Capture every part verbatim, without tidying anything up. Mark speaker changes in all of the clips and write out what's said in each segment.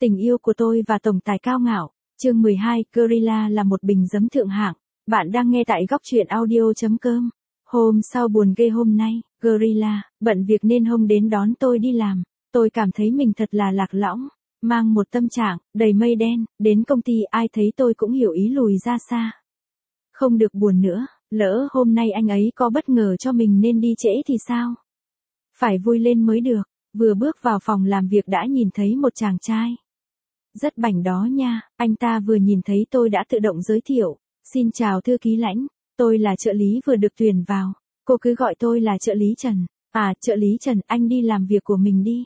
Speaker 1: Tình yêu của tôi và tổng tài cao ngạo. Chương mười hai, Gorilla là một bình giấm thượng hạng. Bạn đang nghe tại góc truyện audio chấm com. Hôm sau buồn ghê hôm nay, Gorilla, bận việc nên hôm đến đón tôi đi làm. Tôi cảm thấy mình thật là lạc lõng, mang một tâm trạng đầy mây đen, đến công ty ai thấy tôi cũng hiểu ý lùi ra xa. Không được buồn nữa, lỡ hôm nay anh ấy có bất ngờ cho mình nên đi trễ thì sao? Phải vui lên mới được. Vừa bước vào phòng làm việc đã nhìn thấy một chàng trai. Rất bảnh đó nha, anh ta vừa nhìn thấy tôi đã tự động giới thiệu. Xin chào thư ký Lãnh, tôi là trợ lý vừa được tuyển vào. Cô cứ gọi tôi là trợ lý Trần. À, trợ lý Trần, anh đi làm việc của mình đi.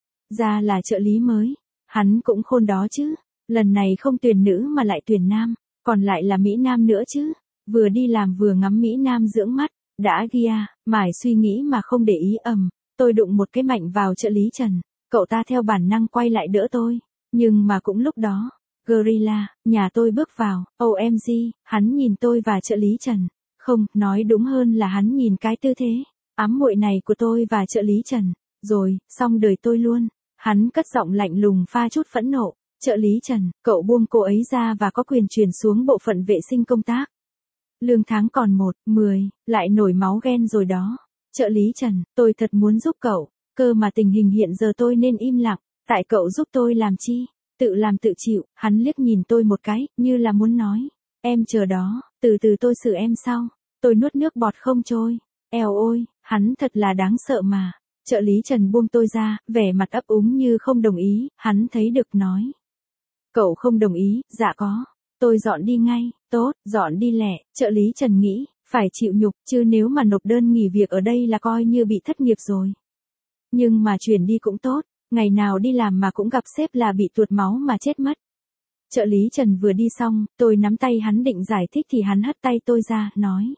Speaker 1: Ra là trợ lý mới. Hắn cũng khôn đó chứ. Lần này không tuyển nữ mà lại tuyển nam. Còn lại là Mỹ Nam nữa chứ. Vừa đi làm vừa ngắm Mỹ Nam dưỡng mắt. Đã ghi à, mải suy nghĩ mà không để ý ầm. Tôi đụng một cái mạnh vào trợ lý Trần. Cậu ta theo bản năng quay lại đỡ tôi. Nhưng mà cũng lúc đó, Gorilla, nhà tôi bước vào, ô em giê, hắn nhìn tôi và trợ lý Trần. Không, nói đúng hơn là hắn nhìn cái tư thế ám muội này của tôi và trợ lý Trần. Rồi, xong đời tôi luôn. Hắn cất giọng lạnh lùng pha chút phẫn nộ. Trợ lý Trần, cậu buông cô ấy ra và có quyền chuyển xuống bộ phận vệ sinh công tác. Lương tháng còn một, mười, lại nổi máu ghen rồi đó. Trợ lý Trần, tôi thật muốn giúp cậu, cơ mà tình hình hiện giờ tôi nên im lặng, tại cậu giúp tôi làm chi, tự làm tự chịu. Hắn liếc nhìn tôi một cái, như là muốn nói, em chờ đó, từ từ tôi xử em sau. Tôi nuốt nước bọt không trôi, eo ôi, hắn thật là đáng sợ mà. Trợ lý Trần buông tôi ra, vẻ mặt ấp úng như không đồng ý, hắn thấy được nói. Cậu không đồng ý, dạ có, tôi dọn đi ngay, tốt, dọn đi lẹ. Trợ lý Trần nghĩ, phải chịu nhục, chứ nếu mà nộp đơn nghỉ việc ở đây là coi như bị thất nghiệp rồi. Nhưng mà chuyển đi cũng tốt, ngày nào đi làm mà cũng gặp sếp là bị tuột máu mà chết mất. Trợ lý Trần vừa đi xong, tôi nắm tay hắn định giải thích thì hắn hất tay tôi ra, nói.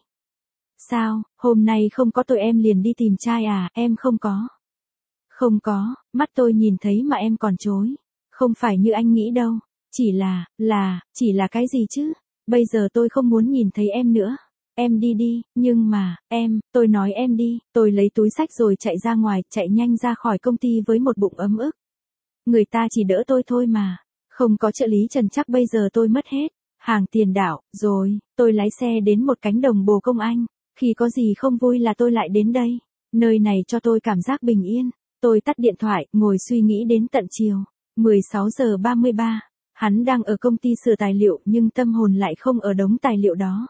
Speaker 1: Sao, hôm nay không có tôi em liền đi tìm trai à, em không có. Không có, mắt tôi nhìn thấy mà em còn chối. Không phải như anh nghĩ đâu, chỉ là, là, chỉ là cái gì chứ, bây giờ tôi không muốn nhìn thấy em nữa. Em đi đi, nhưng mà, em, tôi nói em đi, tôi lấy túi xách rồi chạy ra ngoài, chạy nhanh ra khỏi công ty với một bụng ấm ức. Người ta chỉ đỡ tôi thôi mà, không có trợ lý Trần chắc bây giờ tôi mất hết, hàng tiền đảo, rồi, tôi lái xe đến một cánh đồng bồ công anh, khi có gì không vui là tôi lại đến đây, nơi này cho tôi cảm giác bình yên, tôi tắt điện thoại, ngồi suy nghĩ đến tận chiều, mười sáu giờ ba mươi ba, hắn đang ở công ty sửa tài liệu nhưng tâm hồn lại không ở đống tài liệu đó.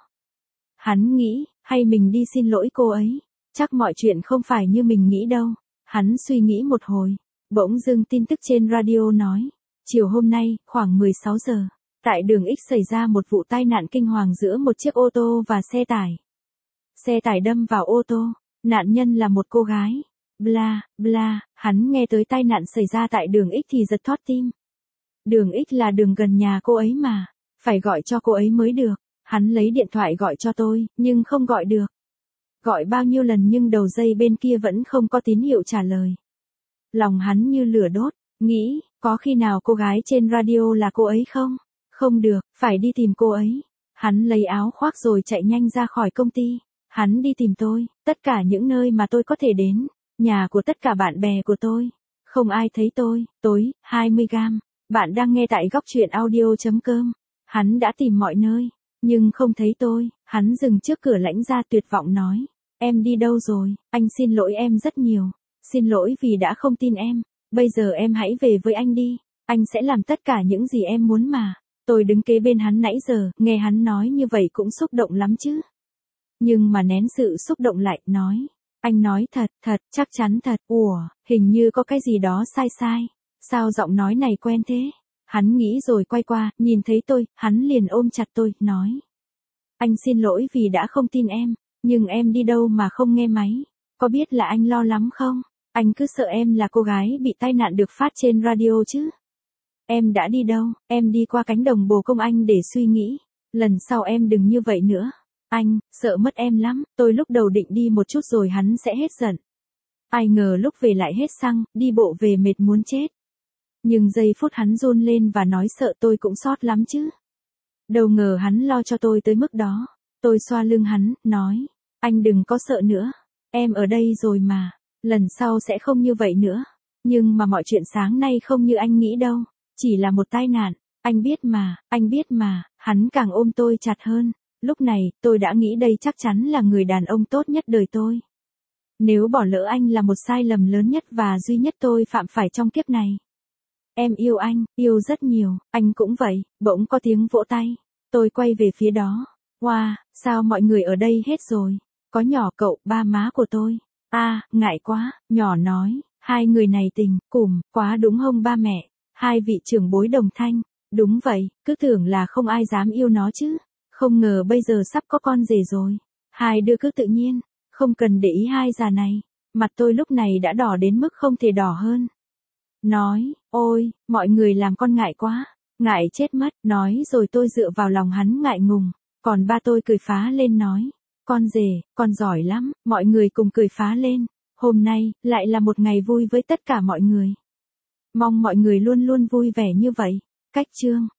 Speaker 1: Hắn nghĩ, hay mình đi xin lỗi cô ấy, chắc mọi chuyện không phải như mình nghĩ đâu. Hắn suy nghĩ một hồi, bỗng dưng tin tức trên radio nói, chiều hôm nay, khoảng mười sáu giờ, tại đường X xảy ra một vụ tai nạn kinh hoàng giữa một chiếc ô tô và xe tải. Xe tải đâm vào ô tô, nạn nhân là một cô gái. Bla, bla, hắn nghe tới tai nạn xảy ra tại đường X thì giật thót tim. Đường X là đường gần nhà cô ấy mà, phải gọi cho cô ấy mới được. Hắn lấy điện thoại gọi cho tôi, nhưng không gọi được. Gọi bao nhiêu lần nhưng đầu dây bên kia vẫn không có tín hiệu trả lời. Lòng hắn như lửa đốt, nghĩ, có khi nào cô gái trên radio là cô ấy không? Không được, phải đi tìm cô ấy. Hắn lấy áo khoác rồi chạy nhanh ra khỏi công ty. Hắn đi tìm tôi, tất cả những nơi mà tôi có thể đến, nhà của tất cả bạn bè của tôi. Không ai thấy tôi, tối, hai mươi gam. Bạn đang nghe tại góc truyện audio chấm com. Hắn đã tìm mọi nơi. Nhưng không thấy tôi, hắn dừng trước cửa Lãnh ra tuyệt vọng nói. Em đi đâu rồi, anh xin lỗi em rất nhiều. Xin lỗi vì đã không tin em. Bây giờ em hãy về với anh đi. Anh sẽ làm tất cả những gì em muốn mà. Tôi đứng kế bên hắn nãy giờ, nghe hắn nói như vậy cũng xúc động lắm chứ. Nhưng mà nén sự xúc động lại, nói. Anh nói thật, thật, chắc chắn thật. Ủa, hình như có cái gì đó sai sai. Sao giọng nói này quen thế? Hắn nghĩ rồi quay qua, nhìn thấy tôi, hắn liền ôm chặt tôi, nói. Anh xin lỗi vì đã không tin em, nhưng em đi đâu mà không nghe máy. Có biết là anh lo lắm không? Anh cứ sợ em là cô gái bị tai nạn được phát trên radio chứ. Em đã đi đâu? Em đi qua cánh đồng bồ công anh để suy nghĩ. Lần sau em đừng như vậy nữa. Anh, sợ mất em lắm. Tôi lúc đầu định đi một chút rồi hắn sẽ hết giận. Ai ngờ lúc về lại hết xăng, đi bộ về mệt muốn chết. Nhưng giây phút hắn run lên và nói sợ tôi cũng sót lắm chứ. Đâu ngờ hắn lo cho tôi tới mức đó. Tôi xoa lưng hắn, nói. Anh đừng có sợ nữa. Em ở đây rồi mà. Lần sau sẽ không như vậy nữa. Nhưng mà mọi chuyện sáng nay không như anh nghĩ đâu. chỉ là một tai nạn, anh biết mà, anh biết mà, hắn càng ôm tôi chặt hơn. Lúc này, tôi đã nghĩ đây chắc chắn là người đàn ông tốt nhất đời tôi. Nếu bỏ lỡ anh là một sai lầm lớn nhất và duy nhất tôi phạm phải trong kiếp này. Em yêu anh, yêu rất nhiều, anh cũng vậy, bỗng có tiếng vỗ tay. Tôi quay về phía đó. Wow, sao mọi người ở đây hết rồi? Có nhỏ cậu, ba má của tôi. À, ngại quá, nhỏ nói, hai người này tình, cùm, quá đúng không ba mẹ? Hai vị trưởng bối đồng thanh. Đúng vậy, cứ tưởng là không ai dám yêu nó chứ. Không ngờ bây giờ sắp có con rể rồi. Hai đứa cứ tự nhiên, không cần để ý hai già này. Mặt tôi lúc này đã đỏ đến mức không thể đỏ hơn. Nói, ôi, mọi người làm con ngại quá, ngại chết mất, nói rồi tôi dựa vào lòng hắn ngại ngùng. Còn ba tôi cười phá lên nói, con rể, con giỏi lắm, mọi người cùng cười phá lên. Hôm nay, lại là một ngày vui với tất cả mọi người. Mong mọi người luôn luôn vui vẻ như vậy. Cách chương